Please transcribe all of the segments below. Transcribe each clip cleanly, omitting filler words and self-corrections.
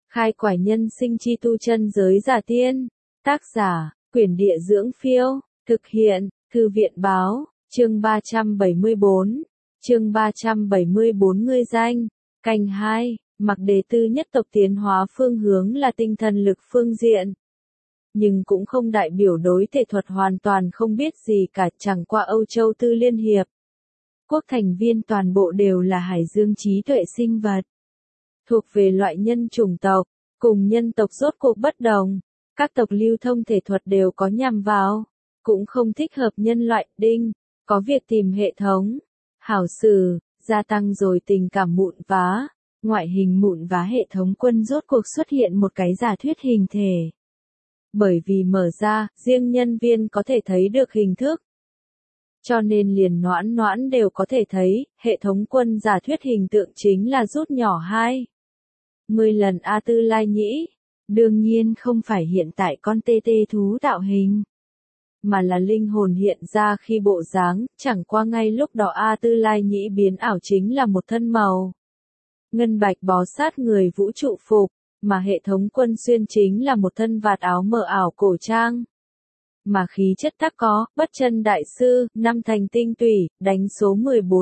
Khai quải nhân sinh chi tu chân giới giả tiên. Tác giả, Quyển Địa Dưỡng Phiêu. Thực hiện, Thư viện Báo. Chương 374. Chương 374 ngươi danh. Canh 2. Mặc đề tư nhất tộc tiến hóa phương hướng là tinh thần lực phương diện. Nhưng cũng không đại biểu đối thể thuật hoàn toàn không biết gì cả, chẳng qua Âu Châu Tư Liên Hiệp Quốc thành viên toàn bộ đều là hải dương trí tuệ sinh vật. Thuộc về loại nhân chủng tộc, cùng nhân tộc rốt cuộc bất đồng. Các tộc lưu thông thể thuật đều có nhằm vào, cũng không thích hợp nhân loại. Đinh, có việc tìm hệ thống. Hảo sử, gia tăng rồi tình cảm mụn vá. Ngoại hình mụn vá hệ thống quân rốt cuộc xuất hiện một cái giả thuyết hình thể. Bởi vì mở ra, riêng nhân viên có thể thấy được hình thức. Cho nên liền noãn noãn đều có thể thấy, hệ thống quân giả thuyết hình tượng chính là rút nhỏ 10 lần A Tư Lai Nhĩ. Đương nhiên không phải hiện tại con tê tê thú tạo hình, mà là linh hồn hiện ra khi bộ dáng, chẳng qua ngay lúc đó A Tư Lai Nhĩ biến ảo chính là một thân màu ngân bạch bó sát người vũ trụ phục, mà hệ thống quân xuyên chính là một thân vạt áo mờ ảo cổ trang. Mà khí chất tắc có, bất chân đại sư, năm thành tinh tủy, đánh số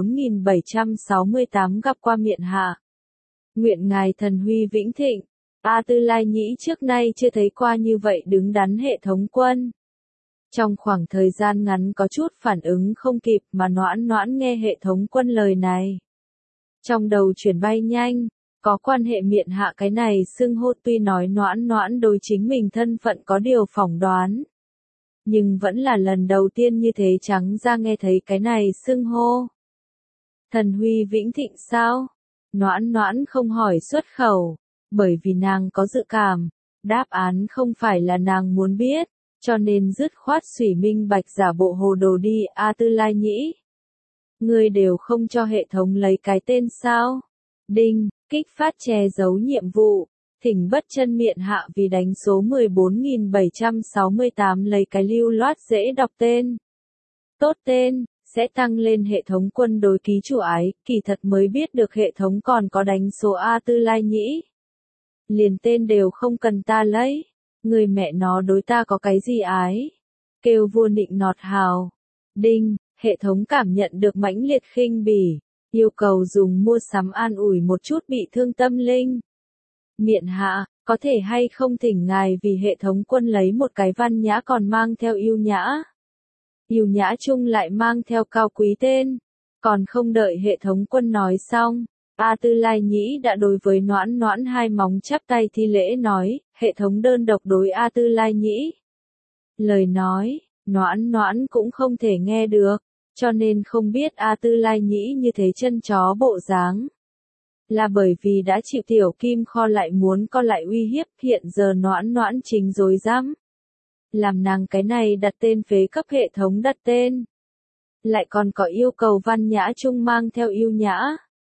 14.768 gặp qua miện hạ. Nguyện ngài thần huy vĩnh thịnh. A Tư Lai Nhĩ trước nay chưa thấy qua như vậy đứng đắn hệ thống quân. Trong khoảng thời gian ngắn có chút phản ứng không kịp mà noãn noãn nghe hệ thống quân lời này. Trong đầu chuyển bay nhanh, có quan hệ miện hạ cái này xưng hô, tuy nói noãn noãn đối chính mình thân phận có điều phỏng đoán. Nhưng vẫn là lần đầu tiên như thế trắng ra nghe thấy cái này xưng hô. Thần huy vĩnh thịnh sao? Noãn noãn không hỏi xuất khẩu, bởi vì nàng có dự cảm, đáp án không phải là nàng muốn biết, cho nên dứt khoát xủy minh bạch giả bộ hồ đồ đi. A Tư Lai Nhĩ, ngươi đều không cho hệ thống lấy cái tên sao? Đinh, kích phát che giấu nhiệm vụ, thỉnh bất chân miện hạ vì đánh số 14.768 lấy cái lưu loát dễ đọc tên. Tốt tên, sẽ tăng lên hệ thống quân đối ký chủ ái, kỳ thật mới biết được hệ thống còn có đánh số A Tư Lai Nhĩ. Liền tên đều không cần ta lấy, người mẹ nó đối ta có cái gì ái? Kêu vua nịnh nọt hào. Đinh, hệ thống cảm nhận được mãnh liệt khinh bỉ, yêu cầu dùng mua sắm an ủi một chút bị thương tâm linh. Miện hạ, có thể hay không thỉnh ngài vì hệ thống quân lấy một cái văn nhã còn mang theo yêu nhã. Yêu nhã chung lại mang theo cao quý tên. Còn không đợi hệ thống quân nói xong, A Tư Lai Nhĩ đã đối với noãn noãn hai móng chắp tay thi lễ nói, hệ thống đơn độc đối A Tư Lai Nhĩ. Lời nói, noãn noãn cũng không thể nghe được, cho nên không biết A Tư Lai Nhĩ như thế chân chó bộ dáng. Là bởi vì đã chịu tiểu kim kho lại muốn co lại uy hiếp, hiện giờ noãn noãn chính rối rắm. Làm nàng cái này đặt tên phế cấp hệ thống đặt tên. Lại còn có yêu cầu văn nhã chung mang theo yêu nhã.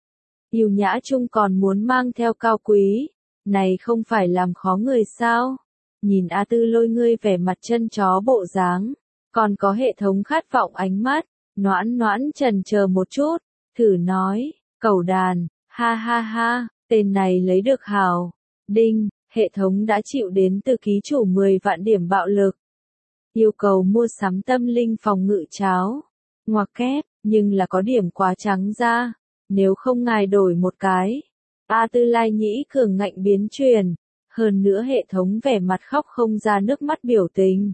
Yêu nhã chung còn muốn mang theo cao quý. Này không phải làm khó người sao? Nhìn A Tư Lôi ngươi vẻ mặt chân chó bộ dáng. Còn có hệ thống khát vọng ánh mắt. Noãn noãn chần chờ một chút. Thử nói, cẩu đàn, ha ha ha, tên này lấy được hào. Đinh, hệ thống đã chịu đến từ ký chủ 10 vạn điểm bạo lực. Yêu cầu mua sắm tâm linh phòng ngự cháo. Ngoặc kép, nhưng là có điểm quá trắng ra. Nếu không ngài đổi một cái. A Tư Lai Nhĩ cường ngạnh biến truyền. Hơn nữa hệ thống vẻ mặt khóc không ra nước mắt biểu tình.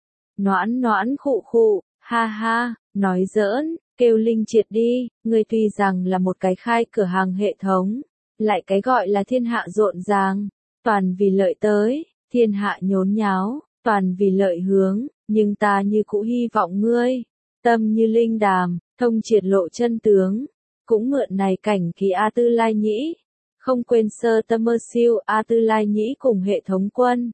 Noãn noãn khụ khụ, ha ha, nói giỡn, kêu Linh Triệt đi, ngươi tuy rằng là một cái khai cửa hàng hệ thống. Lại cái gọi là thiên hạ rộn ràng, toàn vì lợi tới, thiên hạ nhốn nháo, toàn vì lợi hướng, nhưng ta như cũ hy vọng ngươi, tâm như linh đàm, thông triệt lộ chân tướng, cũng mượn này cảnh kỳ A Tư Lai Nhĩ, không quên sơ tâm mơ siêu A Tư Lai Nhĩ cùng hệ thống quân.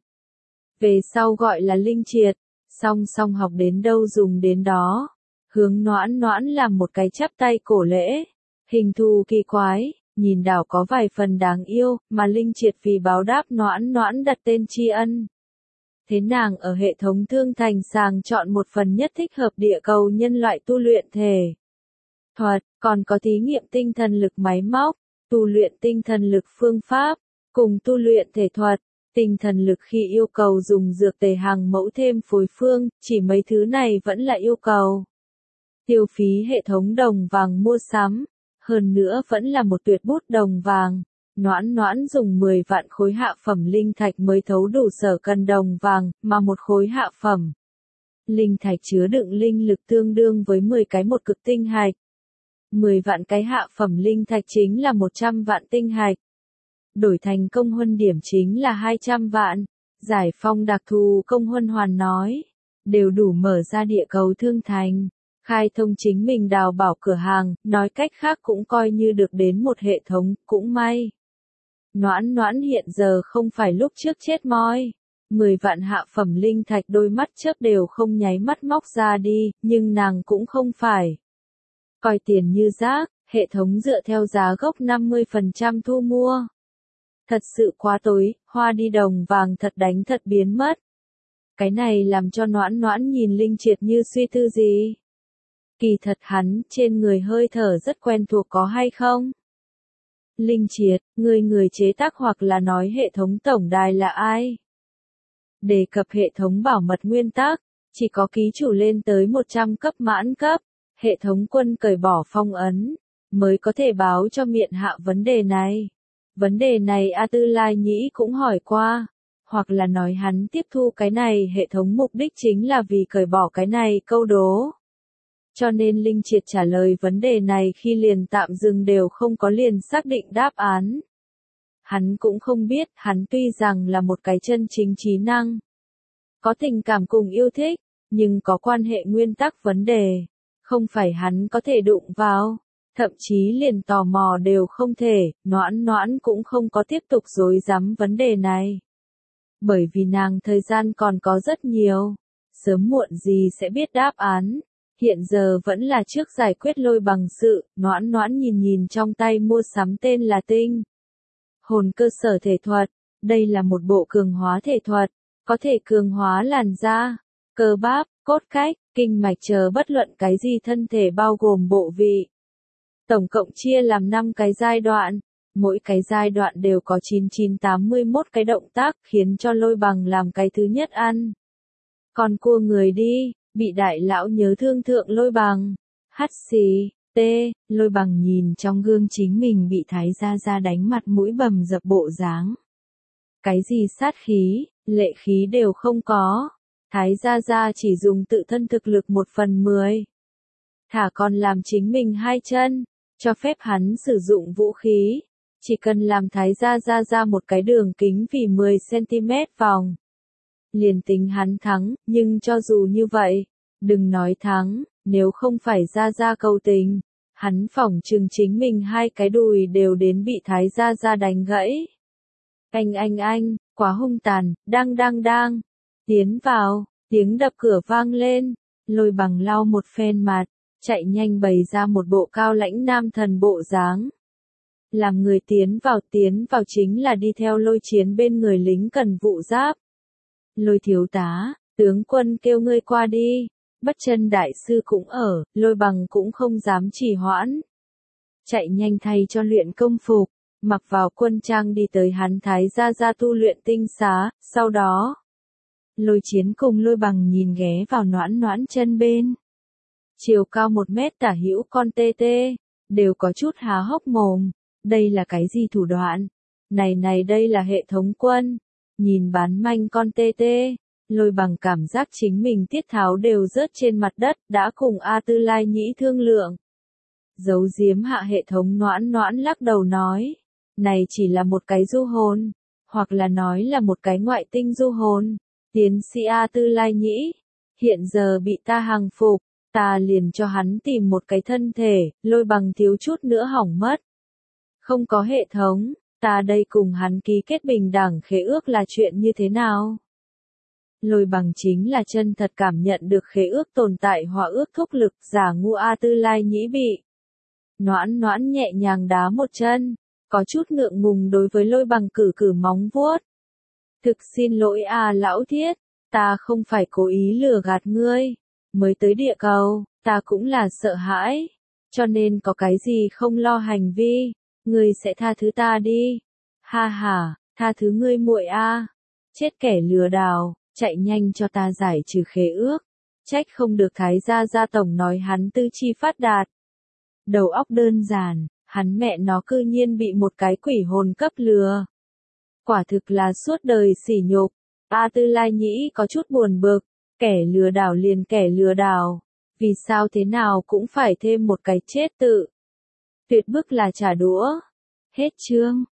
Về sau gọi là Linh Triệt, song song học đến đâu dùng đến đó, hướng noãn noãn làm một cái chắp tay cổ lễ, hình thù kỳ quái. Nhìn đảo có vài phần đáng yêu, mà Linh Triệt vì báo đáp noãn noãn đặt tên tri ân. Thế nàng ở hệ thống thương thành sàng chọn một phần nhất thích hợp địa cầu nhân loại tu luyện thể thuật, còn có thí nghiệm tinh thần lực máy móc, tu luyện tinh thần lực phương pháp, cùng tu luyện thể thuật, tinh thần lực khi yêu cầu dùng dược tề hàng mẫu thêm phối phương, chỉ mấy thứ này vẫn là yêu cầu. Tiêu phí hệ thống đồng vàng mua sắm, hơn nữa vẫn là một tuyệt bút đồng vàng. Noãn Noãn dùng 10 vạn khối hạ phẩm linh thạch mới thấu đủ sở cần đồng vàng, mà một khối hạ phẩm linh thạch chứa đựng linh lực tương đương với 10 cái một cực tinh hạch. 10 vạn cái hạ phẩm linh thạch chính là 100 vạn tinh hạch. Đổi thành công huân điểm chính là 200 vạn. Giải phong đặc thù công huân hoàn nói, đều đủ mở ra địa cầu thương thành, khai thông chính mình đào bảo cửa hàng, nói cách khác cũng coi như được đến một hệ thống, cũng may. Noãn Noãn hiện giờ không phải lúc trước chết moi. 10 vạn hạ phẩm linh thạch đôi mắt chớp đều không nháy mắt móc ra đi, nhưng nàng cũng không phải coi tiền như rác, hệ thống dựa theo giá gốc 50% thu mua. Thật sự quá tối, hoa đi đồng vàng thật đánh thật biến mất. Cái này làm cho Noãn Noãn nhìn Linh Triệt như suy tư gì. Kỳ thật hắn, trên người hơi thở rất quen thuộc có hay không? Linh Triệt, người chế tác hoặc là nói hệ thống tổng đài là ai? Đề cập hệ thống bảo mật nguyên tắc, chỉ có ký chủ lên tới 100 cấp mãn cấp, hệ thống quân cởi bỏ phong ấn, mới có thể báo cho miện hạ vấn đề này. Vấn đề này A Tư Lai Nhĩ cũng hỏi qua, hoặc là nói hắn tiếp thu cái này hệ thống mục đích chính là vì cởi bỏ cái này câu đố. Cho nên Linh Triệt trả lời vấn đề này khi liền tạm dừng đều không có liền xác định đáp án. Hắn cũng không biết, hắn tuy rằng là một cái chân chính trí năng, có tình cảm cùng yêu thích, nhưng có quan hệ nguyên tắc vấn đề, không phải hắn có thể đụng vào, thậm chí liền tò mò đều không thể, Noãn Noãn cũng không có tiếp tục rối rắm vấn đề này. Bởi vì nàng thời gian còn có rất nhiều, sớm muộn gì sẽ biết đáp án. Hiện giờ vẫn là trước giải quyết Lôi Bằng sự, Noãn Noãn nhìn trong tay mua sắm tên là tinh hồn cơ sở thể thuật, đây là một bộ cường hóa thể thuật, có thể cường hóa làn da, cơ bắp, cốt cách, kinh mạch chờ bất luận cái gì thân thể bao gồm bộ vị. Tổng cộng chia làm 5 cái giai đoạn, mỗi cái giai đoạn đều có 9981 cái động tác khiến cho Lôi Bằng làm cái thứ nhất ăn. Còn cua người đi, bị đại lão nhớ thương thượng Lôi Bằng. Hắt xì, Lôi Bằng nhìn trong gương chính mình bị Thái Gia Gia đánh mặt mũi bầm dập bộ dáng. Cái gì sát khí, lệ khí đều không có. Thái Gia Gia chỉ dùng tự thân thực lực 1/10. Thả còn làm chính mình 2 chân, cho phép hắn sử dụng vũ khí. Chỉ cần làm Thái Gia Gia ra một cái đường kính vì 10cm vòng. Liền tính hắn thắng, nhưng cho dù như vậy, đừng nói thắng, nếu không phải Gia Gia cầu tình, hắn phỏng chừng chính mình 2 cái đùi đều đến bị Thái Gia Gia đánh gãy. Anh, quá hung tàn, đang, tiến vào, tiếng đập cửa vang lên, Lôi Bằng lau một phen mặt, chạy nhanh bày ra một bộ cao lãnh nam thần bộ dáng. Làm người tiến vào chính là đi theo Lôi Chiến bên người lính cần vụ giáp. Lôi thiếu tá, tướng quân kêu ngươi qua đi, Bất Chân đại sư cũng ở, Lôi Bằng cũng không dám trì hoãn. Chạy nhanh thay cho luyện công phục, mặc vào quân trang đi tới hắn Thái Gia Gia tu luyện tinh xá, sau đó. Lôi Chiến cùng Lôi Bằng nhìn ghé vào Noãn Noãn chân bên. Chiều cao 1 mét tả hữu con tê tê, đều có chút há hốc mồm, đây là cái gì thủ đoạn? Này đây là hệ thống quân. Nhìn bán manh con tê tê, Lôi Bằng cảm giác chính mình tiết tháo đều rớt trên mặt đất, đã cùng A Tư Lai Nhĩ thương lượng. Giấu giếm hạ hệ thống Noãn Noãn lắc đầu nói, này chỉ là một cái du hồn, hoặc là nói là một cái ngoại tinh du hồn. Tiến sĩ A Tư Lai Nhĩ, hiện giờ bị ta hàng phục, ta liền cho hắn tìm một cái thân thể, Lôi Bằng thiếu chút nữa hỏng mất. Không có hệ thống, ta đây cùng hắn ký kết bình đẳng khế ước là chuyện như thế nào? Lôi Bằng chính là chân thật cảm nhận được khế ước tồn tại hòa ước thúc lực, giả ngu A Tư Lai Nhĩ bị. Noãn Noãn nhẹ nhàng đá một chân, có chút ngượng ngùng đối với Lôi Bằng cử móng vuốt. Thực xin lỗi à lão thiết, ta không phải cố ý lừa gạt ngươi, mới tới địa cầu, ta cũng là sợ hãi, cho nên có cái gì không lo hành vi, ngươi sẽ tha thứ ta đi. Ha ha, Tha thứ ngươi muội a. Chết kẻ lừa đảo, chạy nhanh cho ta giải trừ khế ước. Trách không được Thái gia gia tổng nói hắn tư chi phát đạt. Đầu óc đơn giản, hắn mẹ nó cư nhiên bị một cái quỷ hồn cấp lừa. Quả thực là suốt đời sỉ nhục. A Tư Lai Nhĩ có chút buồn bực, kẻ lừa đảo liền kẻ lừa đảo, vì sao thế nào cũng phải thêm một cái chết tự. Tuyệt bức là trả đũa. Hết chương.